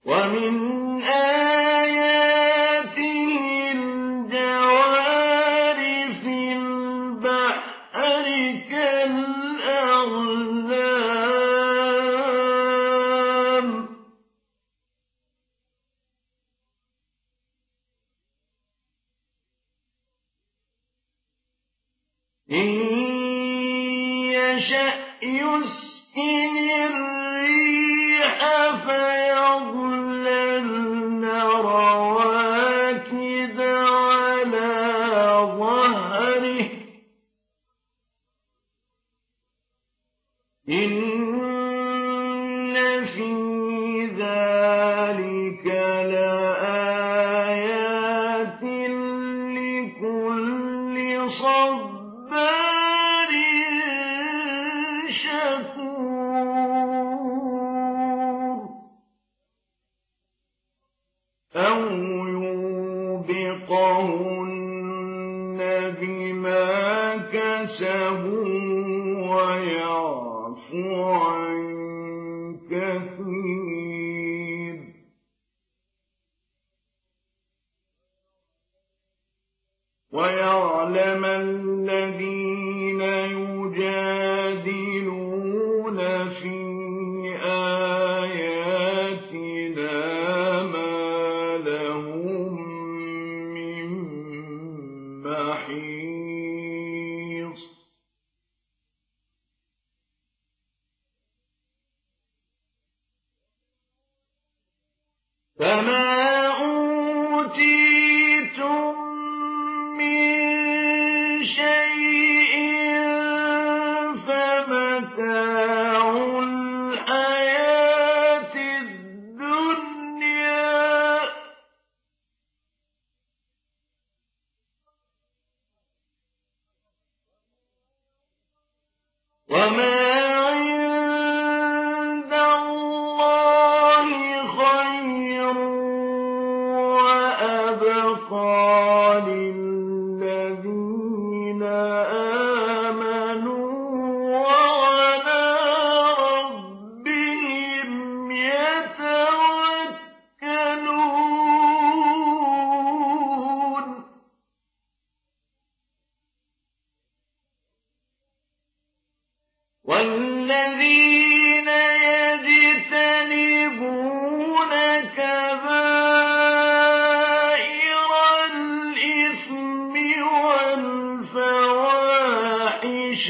ومن آياته الجوار في البحر كالأعلام إن يشأ يسكن الريح فيظللن رواكد على ظهره إن في ذلك لآيات لكل صبار شكور أو يوبقهن بما كسبوا ويعفو عن كثير ويعلم الذين يجادلون في آياتنا ما لهم من محيص فما أوتيتم من شيء فمتاع الحياة الدنيا وما عند الله خير وأبقى للذين آمنوا وعلى ربهم يتوكلون والذين يجتنبون كبائر الإثم والفواحش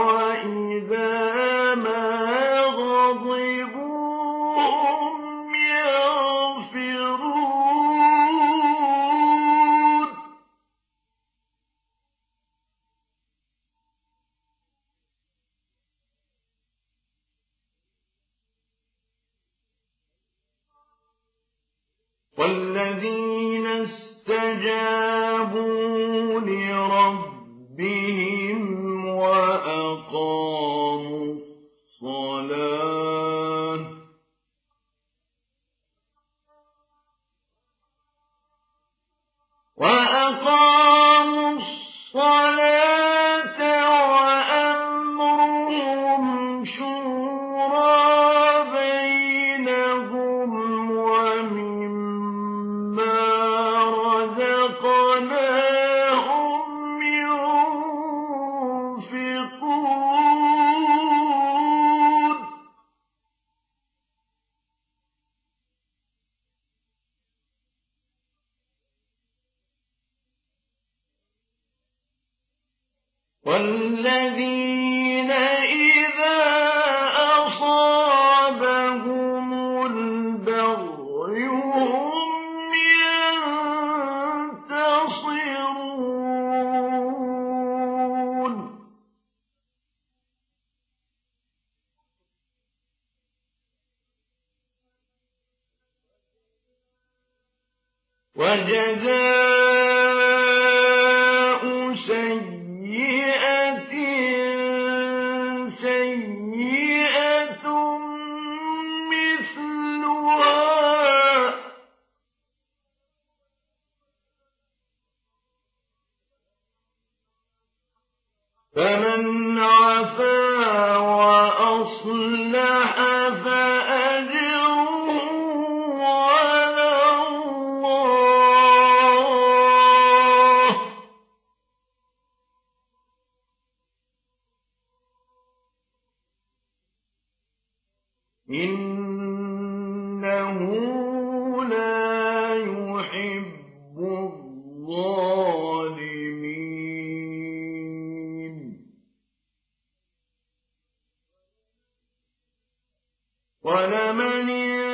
وإذا ما غضبوا هم يغفرون والذين استجابوا لربهم وأقاموا الصلاة وأمرهم شورى بينهم ومما رزقناهم ينفقون والذين إذا أصابهم البغي هم ينتصرون وجزاء سيئة سيئة مثلها فمن عفا وأصلح فأجره إنه لا يحب الظالمين ولمن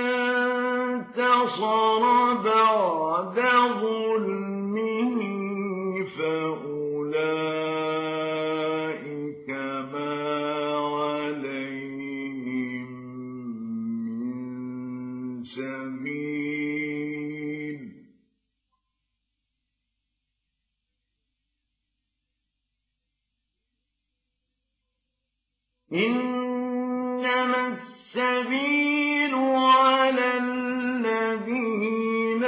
انتصر بعد ظلمه فأولئك ما عليهم من سبيل إنما السبيل على الذين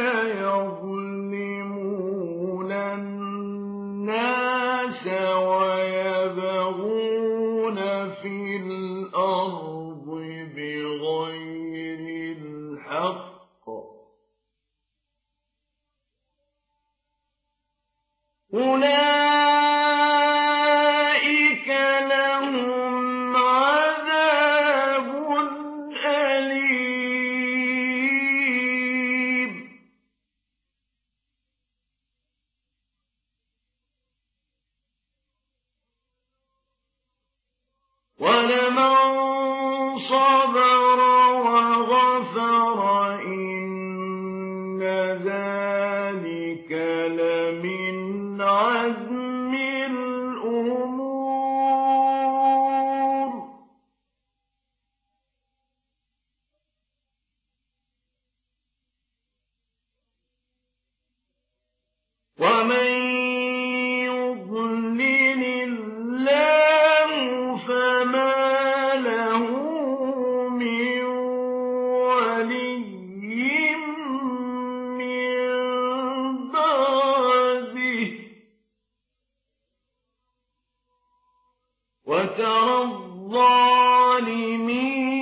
يظلمون الناس ويبغون في الأرض بغير الحق أولئك لهم عذاب أليم ولمن صبر وغفر إن ذلك لمن عزم الأمور ومن يضلل الله فما له من ولي من بعده وترى الظالمين